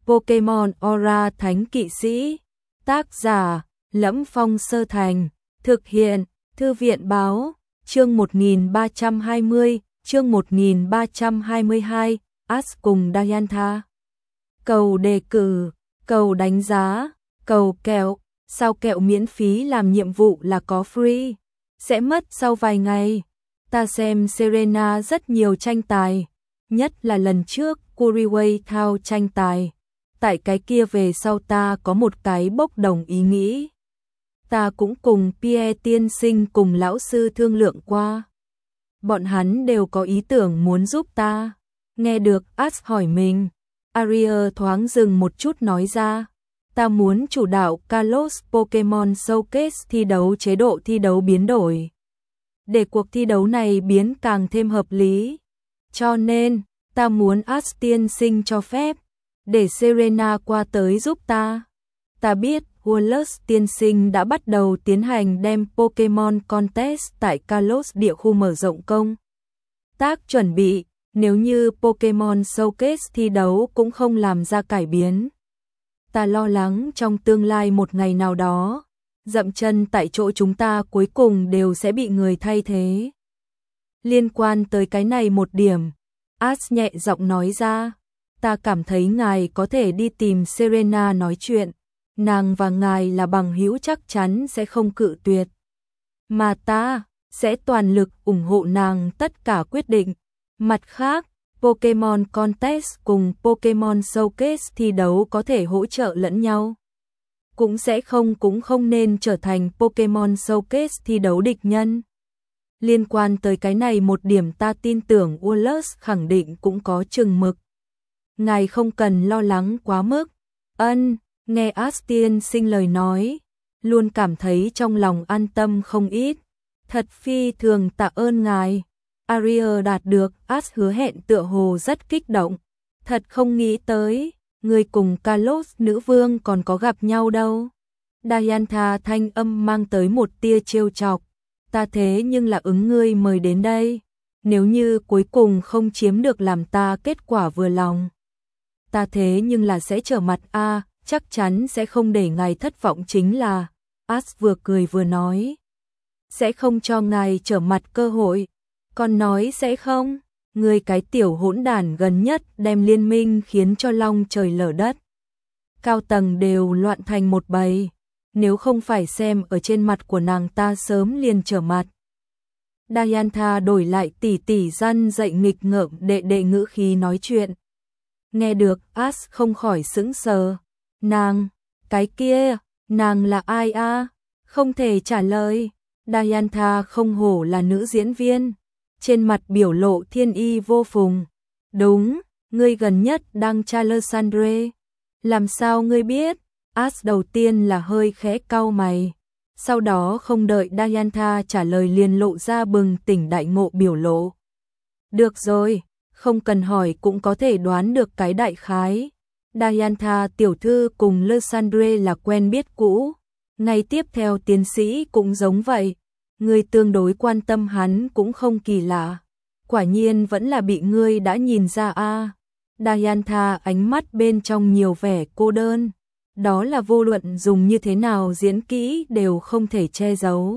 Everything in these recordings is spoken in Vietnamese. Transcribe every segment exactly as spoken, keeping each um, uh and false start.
Pokemon Aura Thánh Kỵ Sĩ. Tác giả: Lẫm Phong Sơ Thành. Thực hiện: Thư viện báo. Chương một nghìn ba trăm hai mươi, chương một nghìn ba trăm hai mươi hai, Ash cùng Diantha. Cầu đề cử, cầu đánh giá, cầu kẹo. Sao kẹo miễn phí làm nhiệm vụ là có free? Sẽ mất sau vài ngày. Ta xem Serena rất nhiều tranh tài, nhất là lần trước Kuriway thao tranh tài. Tại cái kia về sau ta có một cái bốc đồng ý nghĩ. Ta cũng cùng Pierre tiên sinh cùng lão sư thương lượng qua. Bọn hắn đều có ý tưởng muốn giúp ta. Nghe được Ash hỏi mình, Aria thoáng dừng một chút nói ra. Ta muốn chủ đạo Kalos Pokemon Showcase thi đấu chế độ thi đấu biến đổi. Để cuộc thi đấu này biến càng thêm hợp lý. Cho nên, ta muốn Ash tiên sinh cho phép. Để Serena qua tới giúp ta. Ta biết Wallace tiên sinh đã bắt đầu tiến hành đem Pokemon Contest tại Kalos địa khu mở rộng công tác chuẩn bị, nếu như Pokemon Showcase thi đấu cũng không làm ra cải biến. Ta lo lắng trong tương lai một ngày nào đó, dậm chân tại chỗ chúng ta cuối cùng đều sẽ bị người thay thế. Liên quan tới cái này một điểm, Ash nhẹ giọng nói ra, ta cảm thấy ngài có thể đi tìm Serena nói chuyện. Nàng và ngài là bằng hữu chắc chắn sẽ không cự tuyệt. Mà ta sẽ toàn lực ủng hộ nàng tất cả quyết định. Mặt khác, Pokemon Contest cùng Pokemon Showcase thi đấu có thể hỗ trợ lẫn nhau. Cũng sẽ không cũng không nên trở thành Pokemon Showcase thi đấu địch nhân. Liên quan tới cái này một điểm ta tin tưởng Wallace khẳng định cũng có chừng mực. Ngài không cần lo lắng quá mức. Ân. Nghe Ash tiên sinh lời nói, luôn cảm thấy trong lòng an tâm không ít. Thật phi thường tạ ơn ngài. Aria đạt được Ash hứa hẹn tựa hồ rất kích động. Thật không nghĩ tới, người cùng Kalos nữ vương còn có gặp nhau đâu. Diantha thanh âm mang tới một tia trêu chọc. Ta thế nhưng là ứng ngươi mời đến đây. Nếu như cuối cùng không chiếm được làm ta kết quả vừa lòng, ta thế nhưng là sẽ trở mặt a. À, chắc chắn sẽ không để ngài thất vọng chính là. Ash vừa cười vừa nói. Sẽ không cho ngài trở mặt cơ hội. Còn nói sẽ không. Người cái tiểu hỗn đản gần nhất đem liên minh khiến cho long trời lở đất. Cao tầng đều loạn thành một bầy. Nếu không phải xem ở trên mặt của nàng ta sớm liền trở mặt. Diantha đổi lại tỉ tỉ răn dậy nghịch ngợm đệ đệ ngữ khí nói chuyện. Nghe được Ash không khỏi sững sờ. Nàng, cái kia, nàng là ai a? À? Không thể trả lời. Diantha không hổ là nữ diễn viên. Trên mặt biểu lộ thiên y vô phùng. Đúng, ngươi gần nhất đang Chalesandre. Làm sao ngươi biết? Ash đầu tiên là hơi khẽ cau mày. Sau đó không đợi Diantha trả lời liền lộ ra bừng tỉnh đại ngộ biểu lộ. Được rồi, không cần hỏi cũng có thể đoán được cái đại khái. Diantha tiểu thư cùng Lysandre là quen biết cũ. Ngày tiếp theo tiến sĩ cũng giống vậy. Ngươi tương đối quan tâm hắn cũng không kỳ lạ. Quả nhiên vẫn là bị ngươi đã nhìn ra a. À. Diantha ánh mắt bên trong nhiều vẻ cô đơn. Đó là vô luận dùng như thế nào diễn kỹ đều không thể che giấu.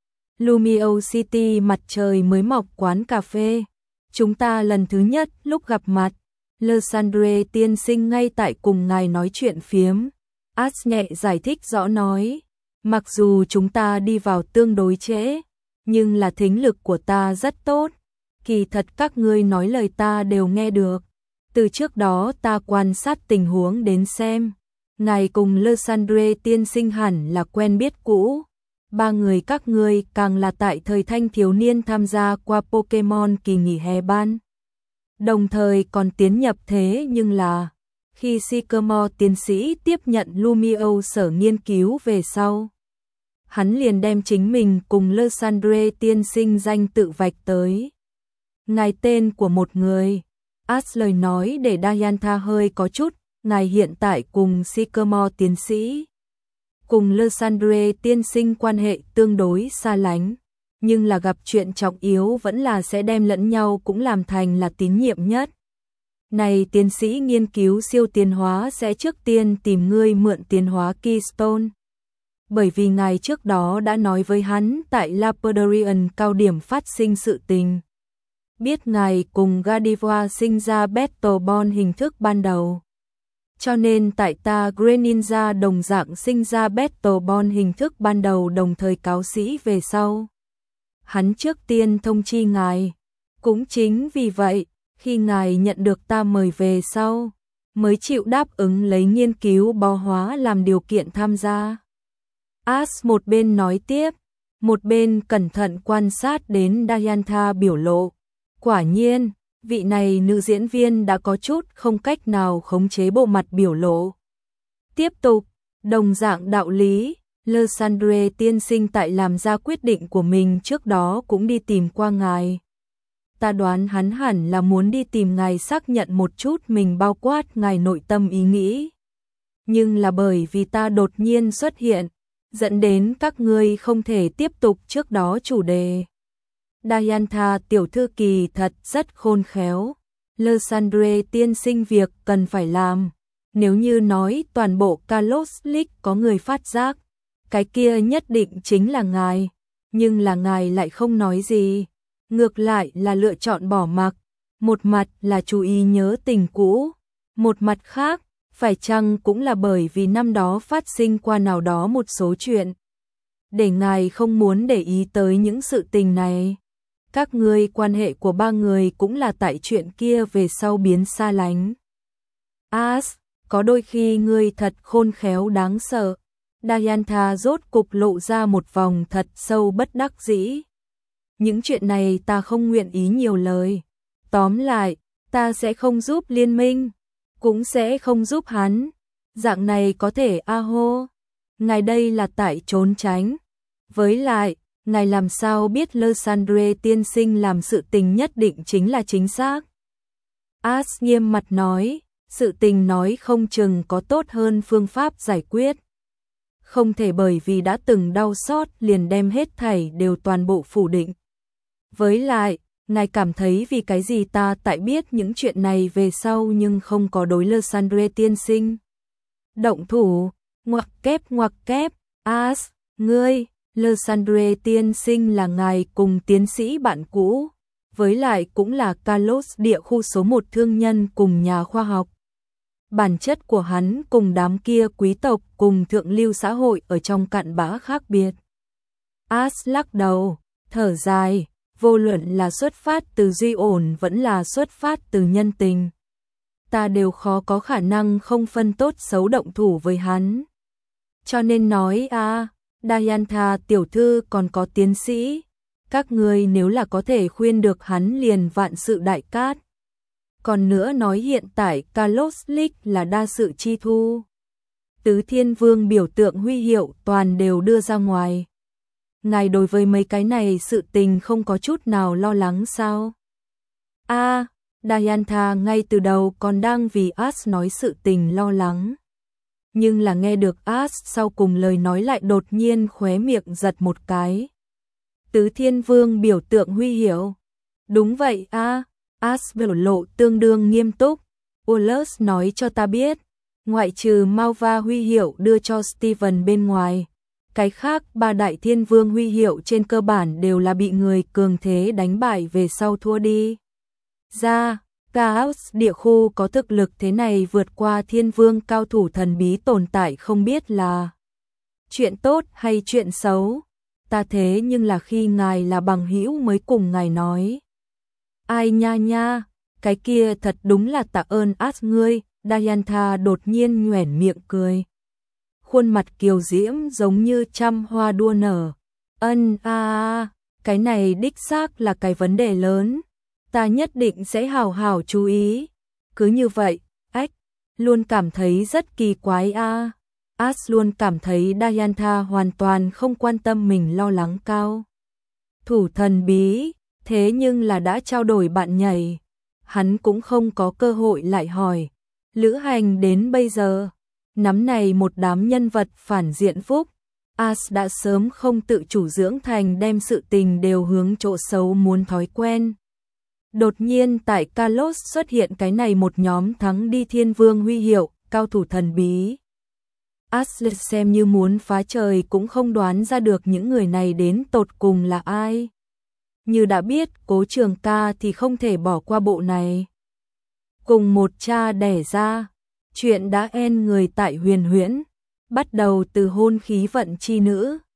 Lumio City mặt trời mới mọc quán cà phê. Chúng ta lần thứ nhất lúc gặp mặt. Lysandre tiên sinh ngay tại cùng ngài nói chuyện phiếm. Ash nhẹ giải thích rõ nói. Mặc dù chúng ta đi vào tương đối trễ, nhưng là thính lực của ta rất tốt. Kỳ thật các ngươi nói lời ta đều nghe được. Từ trước đó ta quan sát tình huống đến xem. Ngài cùng Lysandre tiên sinh hẳn là quen biết cũ. Ba người các ngươi càng là tại thời thanh thiếu niên tham gia qua Pokemon kỳ nghỉ hè ban. Đồng thời còn tiến nhập thế nhưng là khi Sycamore tiến sĩ tiếp nhận Lumio sở nghiên cứu về sau, hắn liền đem chính mình cùng Lysandre tiên sinh danh tự vạch tới. Ngài tên của một người. Ash lời nói để Diantha hơi có chút. Ngài hiện tại cùng Sycamore tiến sĩ, cùng Lysandre tiên sinh quan hệ tương đối xa lánh, nhưng là gặp chuyện trọng yếu vẫn là sẽ đem lẫn nhau cũng làm thành là tín nhiệm nhất. Này tiến sĩ nghiên cứu siêu tiến hóa sẽ trước tiên tìm ngươi mượn tiến hóa Keystone. Bởi vì ngài trước đó đã nói với hắn tại Lapidarian cao điểm phát sinh sự tình. Biết ngài cùng Gardevoir sinh ra Battlebond hình thức ban đầu. Cho nên tại ta Greninja đồng dạng sinh ra Battlebond hình thức ban đầu đồng thời cáo sĩ về sau. Hắn trước tiên thông chi ngài. Cũng chính vì vậy, khi ngài nhận được ta mời về sau, mới chịu đáp ứng lấy nghiên cứu bò hóa làm điều kiện tham gia. Ash một bên nói tiếp, một bên cẩn thận quan sát đến Diantha biểu lộ. Quả nhiên, vị này nữ diễn viên đã có chút không cách nào khống chế bộ mặt biểu lộ. Tiếp tục, đồng dạng đạo lý, Lysandre tiên sinh tại làm ra quyết định của mình trước đó cũng đi tìm qua ngài. Ta đoán hắn hẳn là muốn đi tìm ngài xác nhận một chút mình bao quát ngài nội tâm ý nghĩ. Nhưng là bởi vì ta đột nhiên xuất hiện, dẫn đến các ngươi không thể tiếp tục trước đó chủ đề. Diantha tiểu thư kỳ thật rất khôn khéo. Lysandre tiên sinh việc cần phải làm. Nếu như nói toàn bộ Kalos League có người phát giác, cái kia nhất định chính là ngài. Nhưng là ngài lại không nói gì. Ngược lại là lựa chọn bỏ mặc. Một mặt là chú ý nhớ tình cũ. Một mặt khác, phải chăng cũng là bởi vì năm đó phát sinh qua nào đó một số chuyện. Để ngài không muốn để ý tới những sự tình này. Các ngươi quan hệ của ba người cũng là tại chuyện kia về sau biến xa lánh. Ash, có đôi khi ngươi thật khôn khéo đáng sợ. Diantha rốt cục lộ ra một vòng thật sâu bất đắc dĩ. Những chuyện này ta không nguyện ý nhiều lời. Tóm lại, ta sẽ không giúp liên minh, cũng sẽ không giúp hắn. Dạng này có thể a hô. Ngài đây là tại trốn tránh. Với lại, ngài làm sao biết Lysandre tiên sinh làm sự tình nhất định chính là chính xác. Ash nghiêm mặt nói, sự tình nói không chừng có tốt hơn phương pháp giải quyết. Không thể bởi vì đã từng đau xót liền đem hết thảy đều toàn bộ phủ định. Với lại, ngài cảm thấy vì cái gì ta tại biết những chuyện này về sau nhưng không có đối Lysandre tiên sinh. Động thủ, ngoặc kép ngoặc kép, Ash, ngươi, Lysandre tiên sinh là ngài cùng tiến sĩ bạn cũ, với lại cũng là Kalos địa khu số một thương nhân cùng nhà khoa học. Bản chất của hắn cùng đám kia quý tộc cùng thượng lưu xã hội ở trong cặn bã khác biệt. Ash lắc đầu, thở dài, vô luận là xuất phát từ duy ổn vẫn là xuất phát từ nhân tình. Ta đều khó có khả năng không phân tốt xấu động thủ với hắn. Cho nên nói a, à, Diantha tiểu thư còn có tiến sĩ, các ngươi nếu là có thể khuyên được hắn liền vạn sự đại cát. Còn nữa nói hiện tại Kalos League là đa sự chi thu. Tứ Thiên Vương biểu tượng huy hiệu toàn đều đưa ra ngoài. Ngài đối với mấy cái này sự tình không có chút nào lo lắng sao? A, à, Diantha ngay từ đầu còn đang vì Ash nói sự tình lo lắng. Nhưng là nghe được Ash sau cùng lời nói lại đột nhiên khóe miệng giật một cái. Tứ Thiên Vương biểu tượng huy hiệu. Đúng vậy a, à, Ash biểu lộ tương đương nghiêm túc. Ullus nói cho ta biết, ngoại trừ Malva huy hiệu đưa cho Steven bên ngoài, cái khác ba đại thiên vương huy hiệu trên cơ bản đều là bị người cường thế đánh bại về sau thua đi. Ra, Chaos địa khu có thực lực thế này vượt qua thiên vương cao thủ thần bí tồn tại không biết là chuyện tốt hay chuyện xấu. Ta thế nhưng là khi ngài là bằng hữu mới cùng ngài nói. Ai nha nha, cái kia thật đúng là tạ ơn Ash ngươi. Diantha đột nhiên nhoẻn miệng cười. Khuôn mặt kiều diễm giống như trăm hoa đua nở. Ân a à, cái này đích xác là cái vấn đề lớn. Ta nhất định sẽ hào hào chú ý. Cứ như vậy, ách, luôn cảm thấy rất kỳ quái a. À. Ash luôn cảm thấy Diantha hoàn toàn không quan tâm mình lo lắng cao. Thủ thần bí, thế nhưng là đã trao đổi bạn nhảy. Hắn cũng không có cơ hội lại hỏi. Lữ hành đến bây giờ, nắm này một đám nhân vật phản diện phúc. Ash đã sớm không tự chủ dưỡng thành đem sự tình đều hướng chỗ xấu muốn thói quen. Đột nhiên tại Kalos xuất hiện cái này một nhóm thắng đi thiên vương huy hiệu, cao thủ thần bí. Ashley xem như muốn phá trời cũng không đoán ra được những người này đến tột cùng là ai. Như đã biết Cố Trường Ca thì không thể bỏ qua bộ này. Cùng một cha đẻ ra, chuyện đã en người tại Huyền Huyễn, bắt đầu từ hôn khí vận chi nữ,